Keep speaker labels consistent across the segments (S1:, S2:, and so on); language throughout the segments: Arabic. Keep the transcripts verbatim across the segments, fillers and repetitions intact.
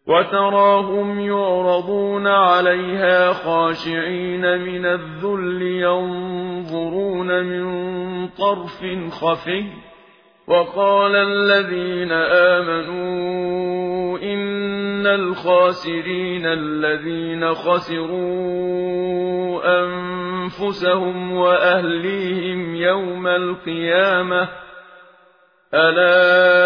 S1: وتراهم يعرضون عليها خاشعين من الذل ينظرون من طرف خفي وقال الذين آمنوا إن الخاسرين الذين خسروا أنفسهم وأهليهم يوم القيامة ألا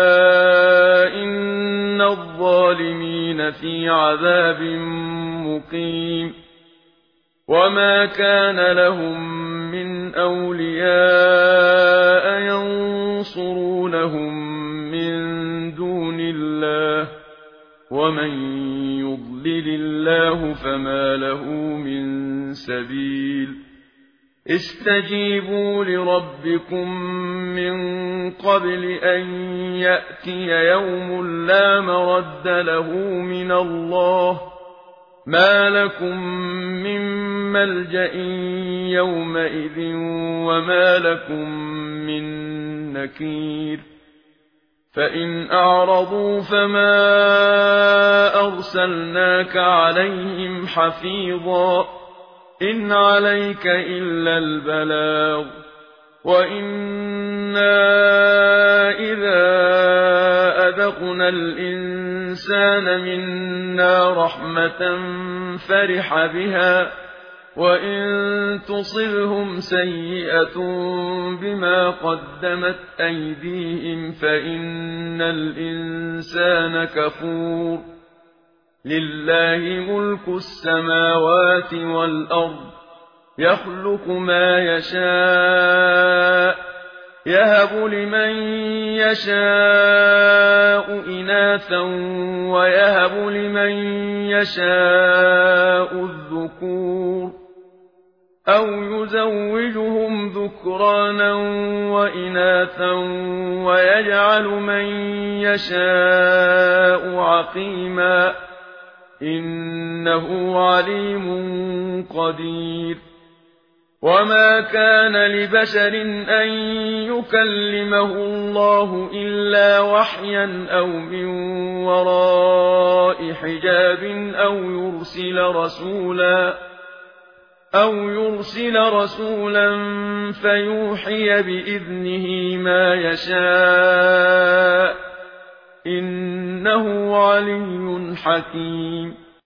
S1: إن الظالمين في عذاب مقيم وما كان لهم من أولياء ينصرونهم من دون الله ومن يضلل الله فما له من سبيل استجيبوا لربكم من قبل أن يأتي يوم لا مرد له من الله ما لكم من ملجأ يومئذ وما لكم من نكير فإن أعرضوا فما أرسلناك عليهم حفيظا إن عليك إلا البلاغ وإنا إذا أذقنا الإنسان منا رحمة فرح بها وإن تصبهم سيئة بما قدمت أيديهم فإن الإنسان كفور لله ملك السماوات والأرض يخلق ما يشاء يهب لمن يشاء إناثا ويهب لمن يشاء الذكور أو يزوجهم ذكرانا وإناثا ويجعل من يشاء عقيما إنه عليم قدير وما كان لبشر أن يكلمه الله إلا وحيا أو من وراء حجاب أو يرسل رسولا أو يرسل رسولا فيوحي بإذنه ما يشاء إنه علي حكيم